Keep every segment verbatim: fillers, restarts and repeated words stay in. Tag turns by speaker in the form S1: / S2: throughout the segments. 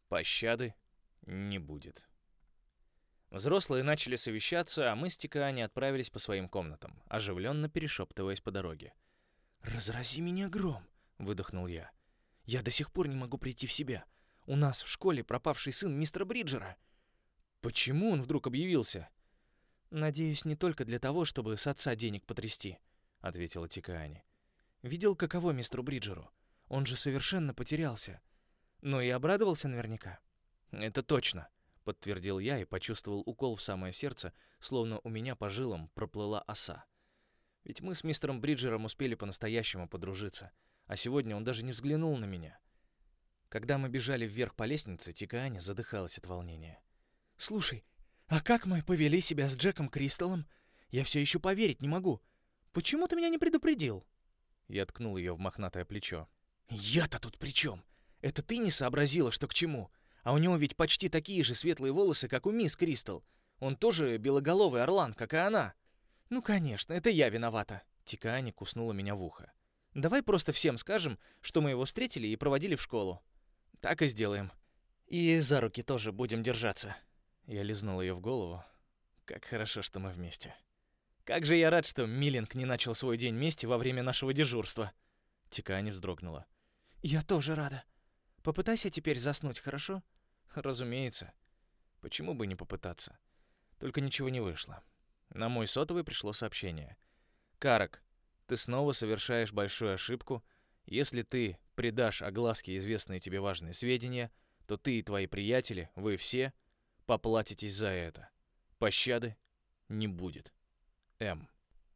S1: Пощады не будет. Взрослые начали совещаться, а мы с Тикаани отправились по своим комнатам, оживленно перешептываясь по дороге.
S2: «Разрази меня гром!» — выдохнул я. «Я до сих пор не могу прийти в себя. У нас в школе пропавший сын мистера Бриджера».
S1: «Почему он вдруг объявился?»
S2: «Надеюсь, не только для того, чтобы с отца денег потрясти», — ответила Тикаани. «Видел, каково мистеру Бриджеру? Он же совершенно потерялся. Но и обрадовался наверняка».
S1: «Это точно», — подтвердил я и почувствовал укол в самое сердце, словно у меня по жилам проплыла оса. Ведь мы с мистером Бриджером успели по-настоящему подружиться, а сегодня он даже не взглянул на меня. Когда мы бежали вверх по лестнице, Тикаани задыхалась от волнения.
S2: «Слушай, а как мы повели себя с Джеком Кристаллом? Я все еще поверить не могу. Почему ты меня не предупредил?»
S1: Я ткнул ее в мохнатое плечо.
S2: «Я-то тут при чем? Это ты не сообразила, что к чему? А у него ведь почти такие же светлые волосы, как у мисс Кристал. Он тоже белоголовый орлан, как и она». «Ну, конечно, это я виновата». Тикаани куснула меня в ухо. «Давай просто всем скажем, что мы его встретили и проводили в школу». «Так и сделаем. И за руки тоже будем держаться». Я лизнул ее в голову. «Как хорошо, что мы вместе. Как же я рад, что Миллинг не начал свой день вместе во время нашего дежурства». Тикаани вздрогнула. «Я тоже рада. Попытайся теперь заснуть, хорошо?» «Разумеется. Почему бы не попытаться?» Только ничего не вышло. На мой сотовый пришло сообщение. «Карак, ты снова совершаешь большую ошибку. Если ты придашь огласке известные тебе важные сведения, то ты и твои приятели, вы все, поплатитесь за это. Пощады не будет. М».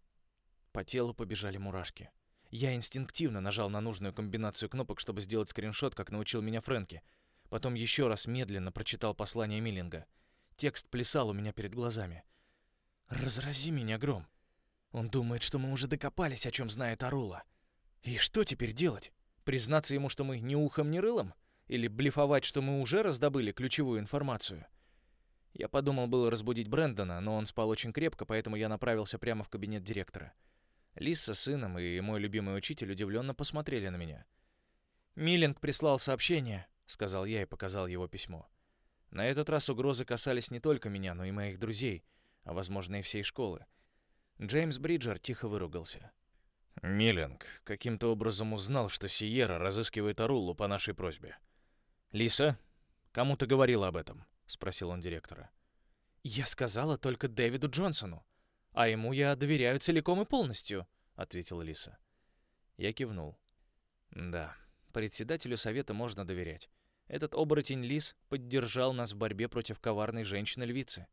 S2: По телу побежали мурашки. Я инстинктивно нажал на нужную комбинацию кнопок, чтобы сделать скриншот, как научил меня Фрэнки. Потом еще раз медленно прочитал послание Миллинга. Текст плясал у меня перед глазами. «Разрази меня гром. Он думает, что мы уже докопались, о чем знает Арула. И что теперь делать? Признаться ему, что мы ни ухом, ни рылом? Или блефовать, что мы уже раздобыли ключевую информацию?» Я подумал было разбудить Брэндона, но он спал очень крепко, поэтому я направился прямо в кабинет директора. Лиз с сыном и мой любимый учитель удивленно посмотрели на меня. «Миллинг прислал сообщение», — сказал я и показал его письмо. На этот раз угрозы касались не только меня, но и моих друзей, а, возможно, и всей школы. Джеймс Бриджер тихо выругался. «Миллинг каким-то образом узнал, что Сиерра разыскивает Аруллу по нашей просьбе». «Лиса, кому ты говорила об этом?» — спросил он директора. «Я сказала только Дэвиду Джонсону, а ему я доверяю целиком и полностью», — ответила Лиса. Я кивнул. «Да, председателю совета можно доверять. Этот оборотень Лис поддержал нас в борьбе против коварной женщины-львицы».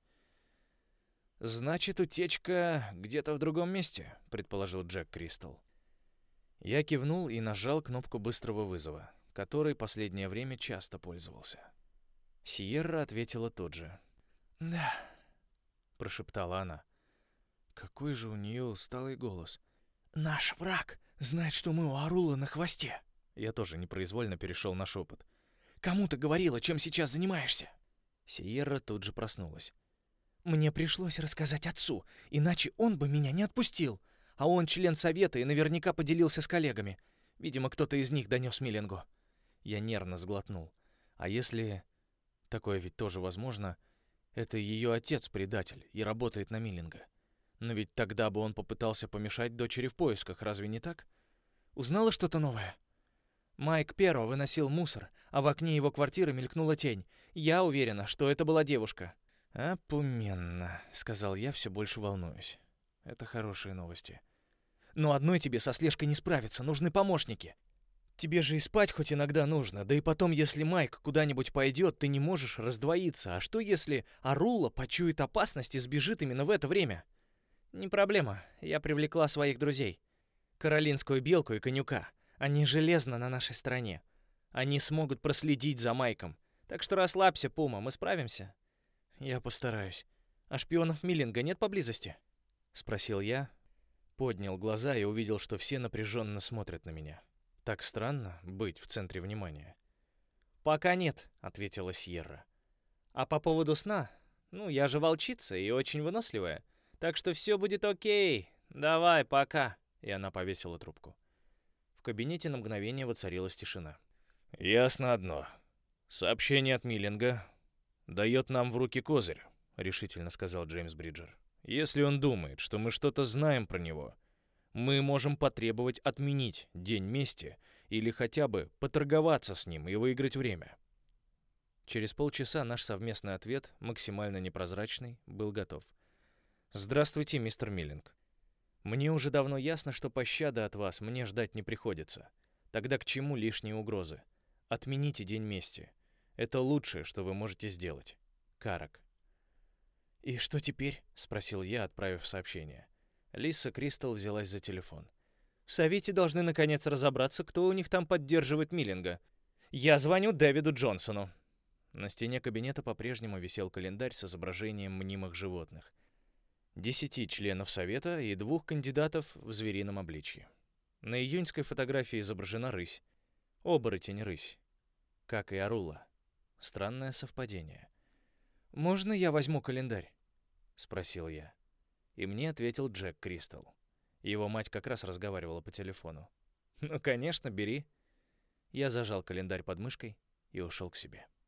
S2: «Значит, утечка где-то в другом месте», — предположил Джек Кристал. Я кивнул и нажал кнопку быстрого вызова, которой последнее время часто пользовался. Сиерра ответила тут же. «Да», — прошептала она. Какой же у нее усталый голос. «Наш враг знает, что мы у Арула на хвосте». Я тоже непроизвольно перешел на шепот. «Кому ты говорила, чем сейчас занимаешься?» Сиерра тут же проснулась. «Мне пришлось рассказать отцу, иначе он бы меня не отпустил. А он член совета и наверняка поделился с коллегами. Видимо, кто-то из них донес Миллингу». Я нервно сглотнул. А если... Такое ведь тоже возможно. Это ее отец предатель и работает на Миллинга. Но ведь тогда бы он попытался помешать дочери в поисках, разве не так? Узнала что-то новое? Майк Перо выносил мусор, а в окне его квартиры мелькнула тень. Я уверена, что это была девушка. «Опуменно», — сказал я, все больше волнуюсь. Это хорошие новости. «Но одной тебе со слежкой не справиться, нужны помощники. Тебе же и спать хоть иногда нужно, да и потом, если Майк куда-нибудь пойдет, ты не можешь раздвоиться. А что, если Арулла почует опасность и сбежит именно в это время?» «Не проблема, я привлекла своих друзей. Каролинскую белку и конюка. Они железно на нашей стороне. Они смогут проследить за Майком. Так что расслабься, Пума, мы справимся». «Я постараюсь. А шпионов Миллинга нет поблизости?» — спросил я. Поднял глаза и увидел, что все напряженно смотрят на меня. Так странно быть в центре внимания. «Пока нет», — ответила Сьерра. «А по поводу сна? Ну, я же волчица и очень выносливая. Так что все будет окей. Давай, пока». И она повесила трубку. В кабинете на мгновение воцарилась тишина. «Ясно одно.
S1: «Сообщение от Миллинга дает нам в руки козырь», — решительно сказал Джеймс Бриджер. «Если он думает, что мы что-то знаем про него, мы можем потребовать отменить День мести или хотя бы поторговаться с ним и выиграть время».
S2: Через полчаса наш совместный ответ, максимально непрозрачный, был готов. «Здравствуйте, мистер Миллинг. Мне уже давно ясно, что пощады от вас мне ждать не приходится. Тогда к чему лишние угрозы? Отмените День мести. Это лучшее, что вы можете сделать. Карак». «И что теперь?» — спросил я, отправив сообщение. Лиса Кристал взялась за телефон. «В Совете должны наконец разобраться, кто у них там поддерживает Миллинга. Я звоню Дэвиду Джонсону». На стене кабинета по-прежнему висел календарь с изображением мнимых животных. Десяти членов Совета и двух кандидатов в зверином обличье. На июньской фотографии изображена рысь. Оборотень-рысь. Как и Арула. Странное совпадение. «Можно я возьму календарь?» — спросил я. И мне ответил Джек Кристал. Его мать как раз разговаривала по телефону. «Ну, конечно, бери». Я зажал календарь под мышкой и ушел к себе.